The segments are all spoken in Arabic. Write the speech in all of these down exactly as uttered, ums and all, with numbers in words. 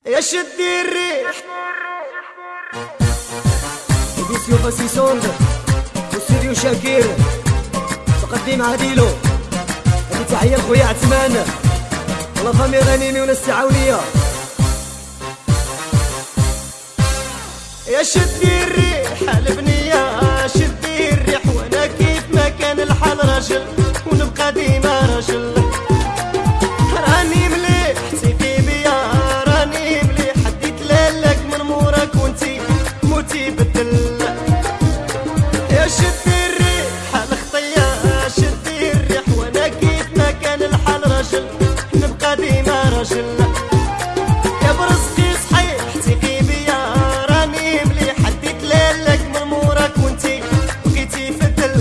يا شدي الريح فيديو باسي سوند واستوديو شاكير تقديم عاديلو. هذه تحية لخويا عثمان والله فامي غنيمي وناس التعاونية. يا شدي الريح البنية شدي الريح وانا كيف ما كان الحال راجل ونبقى ديما راجل. راني مليح تيقي بيا راني مليح حديت لالك من مورك وانتي موتي بدل. يا شدي الريح الخطية شدي الريح وانا كيف ما كان الحال راجل نبقى ديما راجل. يا برزقي صحيح تيقي بيا راني مليح حديت لالك من مورك وانتي بقيتي في الدل.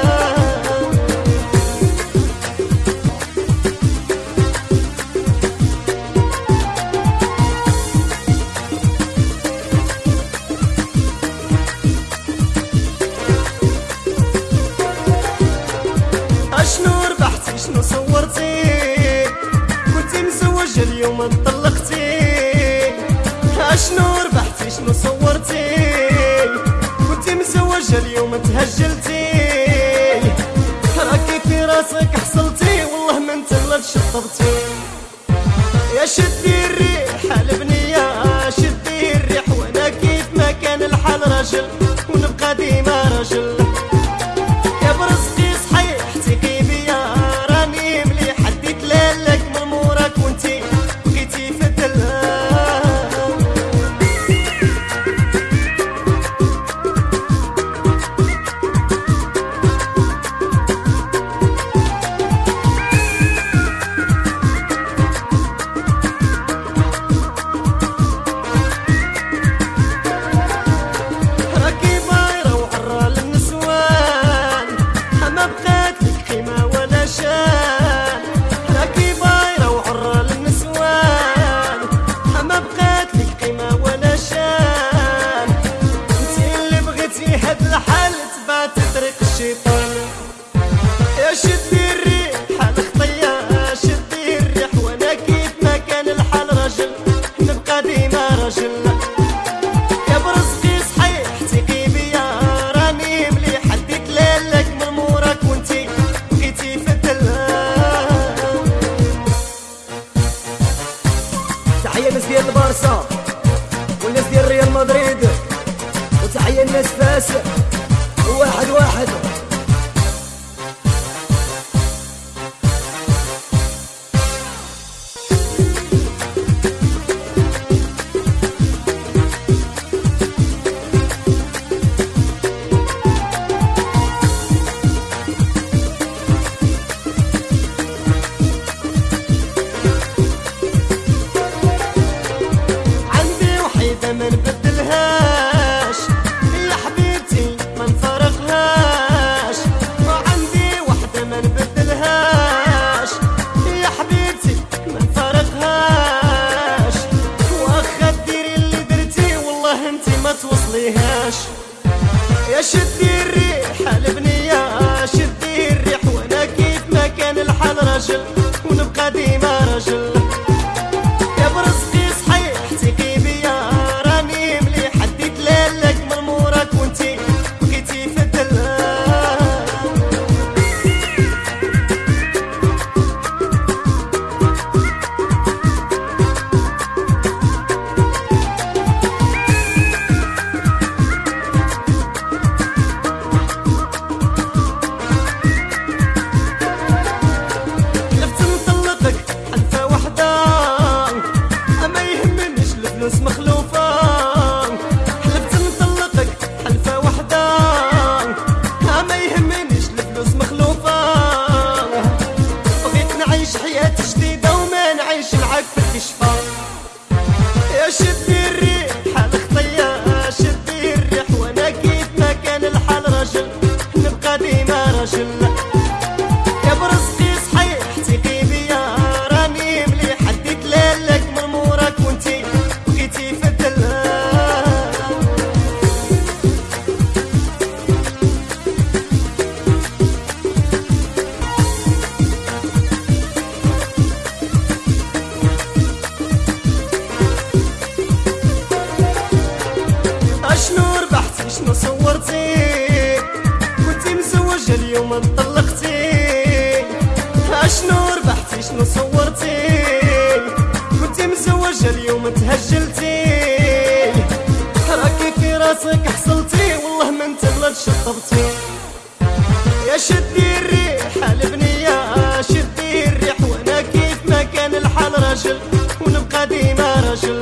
اشنو ربحتي شنو صورتي كنتي مزوج اليوم انطلقتي. اشنو ربحتي شنو صورتي كنتي مزوج اليوم تهجلتي. راكي في راسك حصلتي والله من تغلط شطبتي. يا شدي الريح البنية شدي الريح وانا كيف ما كان الحال راجل ونبقى ديما راجل. يا برزقي صحيح تيقي بيا راني مليح حديت لالك من مورك وانتي بقيتي في الدل. راكي بايرة وعرى للنسوان ما بقات لك قيمة ولا شان. راكي بايرة وعرى للنسوان ما بقات لك قيمة ولا شان. انتي اللي بغيتي هاد الحال تبات طريق الشيطان. يا شدي الريح الخطية شدي الريح وانا كيف ما كان الحال راجل نبقى ديما راجل. يا برزقي صحيح تيقي بيا راني مليح حديت لالك من مورك وانتي بقيتي في الدل. تحية الناس ديال البارسا والناس ديال ريال مدريد وتحية الناس فاس واحد واحد. عندي وحيدة ما نبدلهاش يا حبيبتي ما نفارقهاش. وعندي وحدة ما نبدلهاش يا حبيبتي ما نفارقهاش. واخا ديري اللي درتي والله انتي ما توصليهاش. يا شدي الريح البنية شدي الريح وانا كيف ما كان الحال راجل ونبقى ديما راجل. يا برزقي صحيح تيقي بيا راني مليح حديت لالك من مورك وانتي بقيتي في الدل. حلفت نطلقك حلفة وحدة ما يهمنيش الفلوس مخلوفة. حلفت نطلقك حلفة وحدة ما يهمنيش الفلوس مخلوفة. بغيت نعيش حياة جديدة وما نعيش معاك في الكشفة. يا شدي الريح الخطية شدي الريح وانا كيف ما كان الحال راجل نبقى ديما راجل. يا برزقي صحيح تيقي بيا راني مليح حديت لالك من مورك وانتي بقيتي في الدل. اليوم انطلقتي، اشنو ربحتي شنو صورتي، كنتي مزوجة اليوم تهجلتي، راكي في راسك حصلتي والله من تغلط شطبتي. يا شدي الريح البنية شدي الريح، وانا كيف ما كان الحال راجل ونبقى ديما راجل.